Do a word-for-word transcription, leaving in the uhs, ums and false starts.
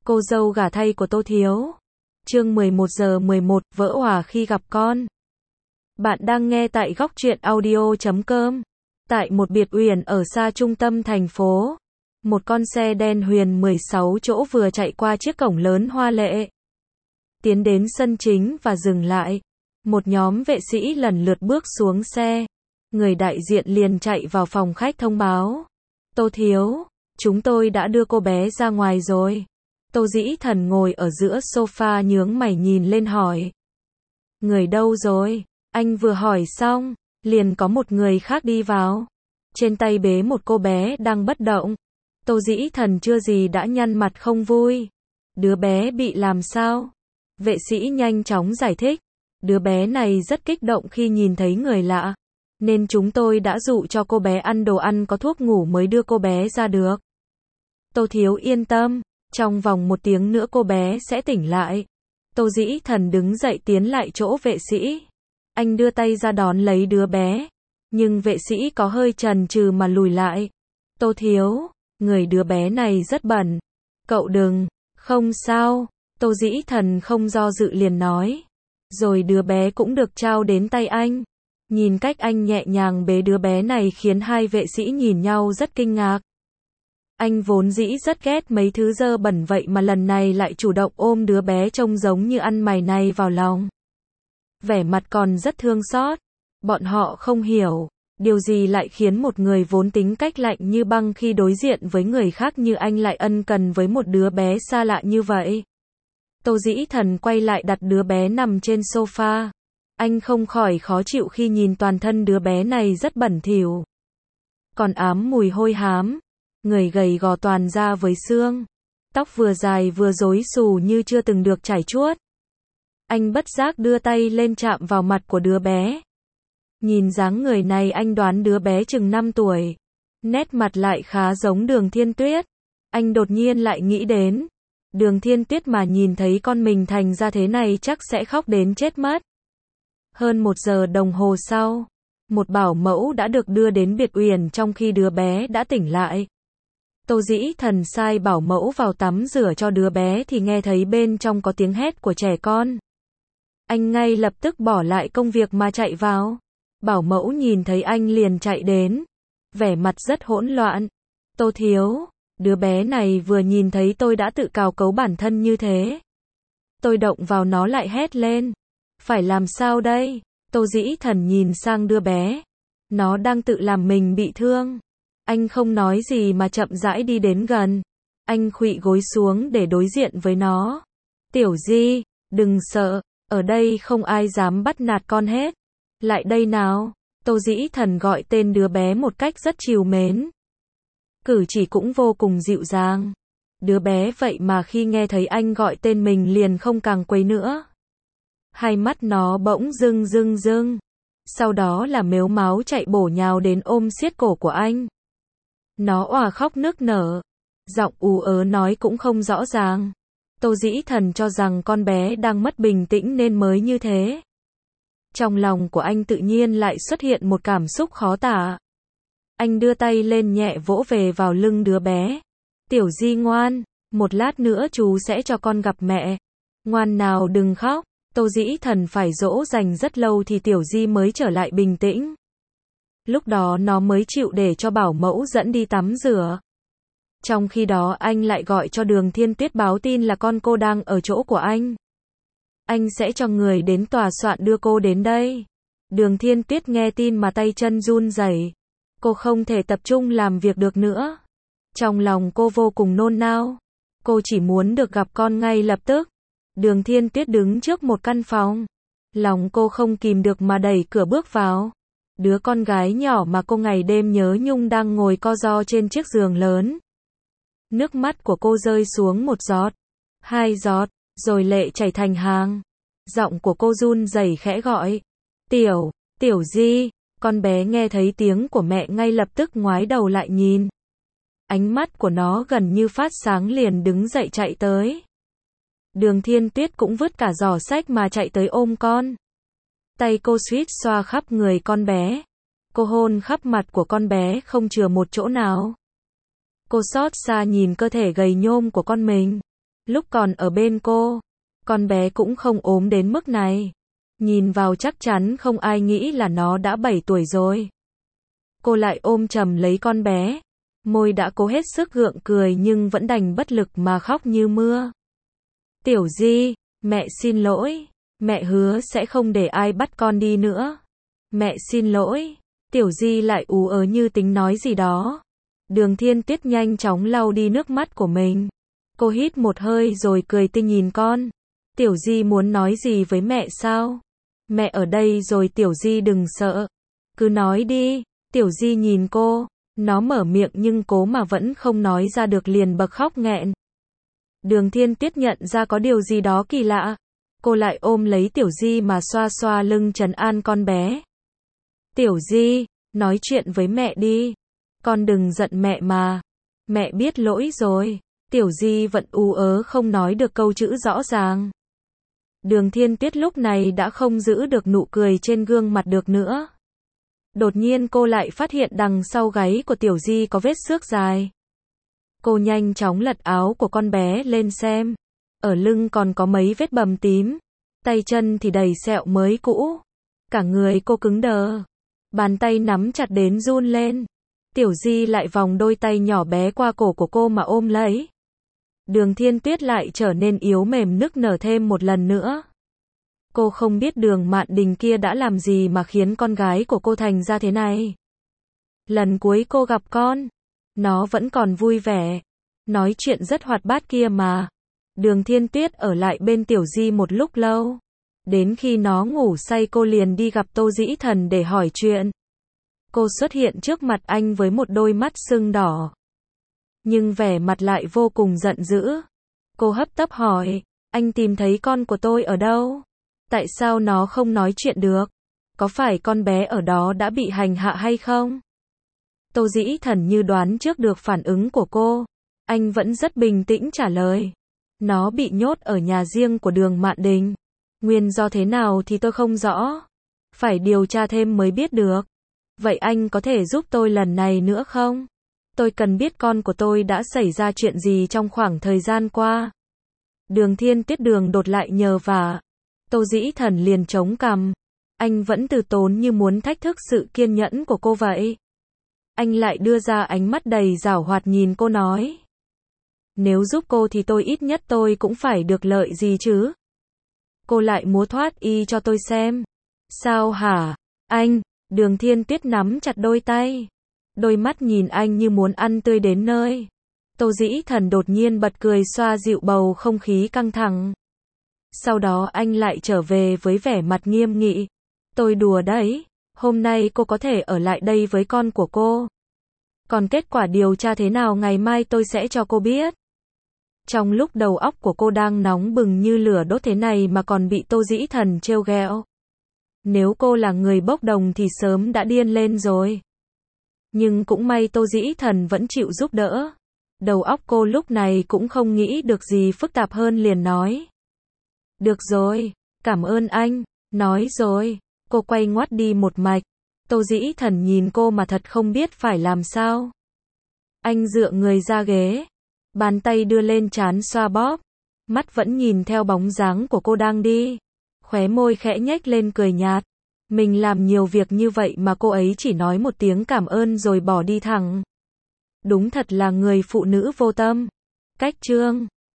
Cô dâu gả thay của Tô Thiếu. Chương mười một giờ mười một, vỡ òa khi gặp con. Bạn đang nghe tại góc truyện audio chấm com. Tại một biệt uyển ở xa trung tâm thành phố, một con xe đen huyền mười sáu chỗ vừa chạy qua chiếc cổng lớn hoa lệ. Tiến đến sân chính và dừng lại. Một nhóm vệ sĩ lần lượt bước xuống xe. Người đại diện liền chạy vào phòng khách thông báo. Tô Thiếu, chúng tôi đã đưa cô bé ra ngoài rồi. Tô Dĩ Thần ngồi ở giữa sofa nhướng mày nhìn lên hỏi. Người đâu rồi? Anh vừa hỏi xong, liền có một người khác đi vào. Trên tay bế một cô bé đang bất động. Tô Dĩ Thần chưa gì đã nhăn mặt không vui. Đứa bé bị làm sao? Vệ sĩ nhanh chóng giải thích. Đứa bé này rất kích động khi nhìn thấy người lạ, nên chúng tôi đã dụ cho cô bé ăn đồ ăn có thuốc ngủ mới đưa cô bé ra được. Tô Thiếu yên tâm, trong vòng một tiếng nữa cô bé sẽ tỉnh lại. Tô Dĩ Thần đứng dậy tiến lại chỗ vệ sĩ. Anh đưa tay ra đón lấy đứa bé, nhưng vệ sĩ có hơi chần chừ mà lùi lại. Tô Thiếu, người đứa bé này rất bẩn. Cậu đừng. Không sao. Tô Dĩ Thần không do dự liền nói. Rồi đứa bé cũng được trao đến tay anh. Nhìn cách anh nhẹ nhàng bế đứa bé này khiến hai vệ sĩ nhìn nhau rất kinh ngạc. Anh vốn dĩ rất ghét mấy thứ dơ bẩn vậy mà lần này lại chủ động ôm đứa bé trông giống như ăn mày này vào lòng. Vẻ mặt còn rất thương xót. Bọn họ không hiểu, điều gì lại khiến một người vốn tính cách lạnh như băng khi đối diện với người khác như anh lại ân cần với một đứa bé xa lạ như vậy. Tô Dĩ Thần quay lại đặt đứa bé nằm trên sofa. Anh không khỏi khó chịu khi nhìn toàn thân đứa bé này rất bẩn thỉu. Còn ám mùi hôi hám. Người gầy gò toàn da với xương. Tóc vừa dài vừa rối xù như chưa từng được chải chuốt. Anh bất giác đưa tay lên chạm vào mặt của đứa bé. Nhìn dáng người này anh đoán đứa bé chừng năm tuổi. Nét mặt lại khá giống Đường Thiên Tuyết. Anh đột nhiên lại nghĩ đến. Đường Thiên Tuyết mà nhìn thấy con mình thành ra thế này chắc sẽ khóc đến chết mất. Hơn một giờ đồng hồ sau, một bảo mẫu đã được đưa đến biệt uyển trong khi đứa bé đã tỉnh lại. Tô Dĩ Thần sai bảo mẫu vào tắm rửa cho đứa bé thì nghe thấy bên trong có tiếng hét của trẻ con. Anh ngay lập tức bỏ lại công việc mà chạy vào. Bảo mẫu nhìn thấy anh liền chạy đến. Vẻ mặt rất hỗn loạn. Tô Thiếu, đứa bé này vừa nhìn thấy tôi đã tự cào cấu bản thân như thế. Tôi động vào nó lại hét lên. Phải làm sao đây? Tô Dĩ Thần nhìn sang đứa bé. Nó đang tự làm mình bị thương. Anh không nói gì mà chậm rãi đi đến gần. Anh khuỵu gối xuống để đối diện với nó. Tiểu Di, đừng sợ, ở đây không ai dám bắt nạt con hết. Lại đây nào. Tô Dĩ Thần gọi tên đứa bé một cách rất trìu mến. Cử chỉ cũng vô cùng dịu dàng. Đứa bé vậy mà khi nghe thấy anh gọi tên mình liền không càng quấy nữa. Hai mắt nó bỗng rưng rưng rưng. Sau đó là mếu máo chạy bổ nhào đến ôm siết cổ của anh. Nó òa khóc nức nở. Giọng ú ớ nói cũng không rõ ràng. Tô Dĩ Thần cho rằng con bé đang mất bình tĩnh nên mới như thế. Trong lòng của anh tự nhiên lại xuất hiện một cảm xúc khó tả. Anh đưa tay lên nhẹ vỗ về vào lưng đứa bé. Tiểu Di ngoan, một lát nữa chú sẽ cho con gặp mẹ. Ngoan nào đừng khóc. Tô Dĩ Thần phải dỗ dành rất lâu thì Tiểu Di mới trở lại bình tĩnh. Lúc đó nó mới chịu để cho bảo mẫu dẫn đi tắm rửa. Trong khi đó anh lại gọi cho Đường Thiên Tuyết báo tin là con cô đang ở chỗ của anh. Anh sẽ cho người đến tòa soạn đưa cô đến đây. Đường Thiên Tuyết nghe tin mà tay chân run rẩy. Cô không thể tập trung làm việc được nữa. Trong lòng cô vô cùng nôn nao. Cô chỉ muốn được gặp con ngay lập tức. Đường Thiên Tuyết đứng trước một căn phòng. Lòng cô không kìm được mà đẩy cửa bước vào. Đứa con gái nhỏ mà cô ngày đêm nhớ nhung đang ngồi co ro trên chiếc giường lớn. Nước mắt của cô rơi xuống một giọt, hai giọt, rồi lệ chảy thành hàng. Giọng của cô run rẩy khẽ gọi. Tiểu, Tiểu Di. Con bé nghe thấy tiếng của mẹ ngay lập tức ngoái đầu lại nhìn. Ánh mắt của nó gần như phát sáng liền đứng dậy chạy tới. Đường Thiên Tuyết cũng vứt cả giỏ sách mà chạy tới ôm con. Tay cô suýt xoa khắp người con bé. Cô hôn khắp mặt của con bé không chừa một chỗ nào. Cô xót xa nhìn cơ thể gầy nhôm của con mình. Lúc còn ở bên cô, con bé cũng không ốm đến mức này. Nhìn vào chắc chắn không ai nghĩ là nó đã bảy tuổi rồi. Cô lại ôm chầm lấy con bé. Môi đã cố hết sức gượng cười nhưng vẫn đành bất lực mà khóc như mưa. Tiểu Di, mẹ xin lỗi. Mẹ hứa sẽ không để ai bắt con đi nữa. Mẹ xin lỗi. Tiểu Di lại ú ớ như tính nói gì đó. Đường Thiên Tuyết nhanh chóng lau đi nước mắt của mình. Cô hít một hơi rồi cười tươi nhìn con. Tiểu Di muốn nói gì với mẹ sao? Mẹ ở đây rồi Tiểu Di đừng sợ. Cứ nói đi. Tiểu Di nhìn cô. Nó mở miệng nhưng cố mà vẫn không nói ra được liền bật khóc nghẹn. Đường Thiên Tuyết nhận ra có điều gì đó kỳ lạ. Cô lại ôm lấy Tiểu Di mà xoa xoa lưng trấn an con bé. Tiểu Di, nói chuyện với mẹ đi. Con đừng giận mẹ mà. Mẹ biết lỗi rồi. Tiểu Di vẫn ú ớ không nói được câu chữ rõ ràng. Đường Thiên Tuyết lúc này đã không giữ được nụ cười trên gương mặt được nữa. Đột nhiên cô lại phát hiện đằng sau gáy của Tiểu Di có vết xước dài. Cô nhanh chóng lật áo của con bé lên xem. Ở lưng còn có mấy vết bầm tím. Tay chân thì đầy sẹo mới cũ. Cả người cô cứng đờ. Bàn tay nắm chặt đến run lên. Tiểu Di lại vòng đôi tay nhỏ bé qua cổ của cô mà ôm lấy. Đường Thiên Tuyết lại trở nên yếu mềm nức nở thêm một lần nữa. Cô không biết Đường Mạn Đình kia đã làm gì mà khiến con gái của cô thành ra thế này. Lần cuối cô gặp con, nó vẫn còn vui vẻ, nói chuyện rất hoạt bát kia mà. Đường Thiên Tuyết ở lại bên Tiểu Di một lúc lâu. Đến khi nó ngủ say cô liền đi gặp Tô Dĩ Thần để hỏi chuyện. Cô xuất hiện trước mặt anh với một đôi mắt sưng đỏ. Nhưng vẻ mặt lại vô cùng giận dữ. Cô hấp tấp hỏi, anh tìm thấy con của tôi ở đâu? Tại sao nó không nói chuyện được? Có phải con bé ở đó đã bị hành hạ hay không? Tô Dĩ Thần như đoán trước được phản ứng của cô. Anh vẫn rất bình tĩnh trả lời. Nó bị nhốt ở nhà riêng của Đường Mạn Đình. Nguyên do thế nào thì tôi không rõ. Phải điều tra thêm mới biết được. Vậy anh có thể giúp tôi lần này nữa không? Tôi cần biết con của tôi đã xảy ra chuyện gì trong khoảng thời gian qua. Đường Thiên Tuyết đường đột lại nhờ vả. Tô Dĩ Thần liền chống cằm. Anh vẫn từ tốn như muốn thách thức sự kiên nhẫn của cô vậy. Anh lại đưa ra ánh mắt đầy giảo hoạt nhìn cô nói. Nếu giúp cô thì tôi ít nhất tôi cũng phải được lợi gì chứ. Cô lại múa thoát y cho tôi xem. Sao hả? Anh, Đường Thiên Tuyết nắm chặt đôi tay. Đôi mắt nhìn anh như muốn ăn tươi đến nơi. Tô Dĩ Thần đột nhiên bật cười xoa dịu bầu không khí căng thẳng. Sau đó anh lại trở về với vẻ mặt nghiêm nghị. Tôi đùa đấy, hôm nay cô có thể ở lại đây với con của cô. Còn kết quả điều tra thế nào ngày mai tôi sẽ cho cô biết. Trong lúc đầu óc của cô đang nóng bừng như lửa đốt thế này mà còn bị Tô Dĩ Thần trêu ghẹo. Nếu cô là người bốc đồng thì sớm đã điên lên rồi. Nhưng cũng may Tô Dĩ Thần vẫn chịu giúp đỡ. Đầu óc cô lúc này cũng không nghĩ được gì phức tạp hơn liền nói. Được rồi, cảm ơn anh, nói rồi. Cô quay ngoắt đi một mạch. Tô Dĩ Thần nhìn cô mà thật không biết phải làm sao. Anh dựa người ra ghế. Bàn tay đưa lên trán xoa bóp. Mắt vẫn nhìn theo bóng dáng của cô đang đi. Khóe môi khẽ nhếch lên cười nhạt. Mình làm nhiều việc như vậy mà cô ấy chỉ nói một tiếng cảm ơn rồi bỏ đi thẳng. Đúng thật là người phụ nữ vô tâm. Cách chương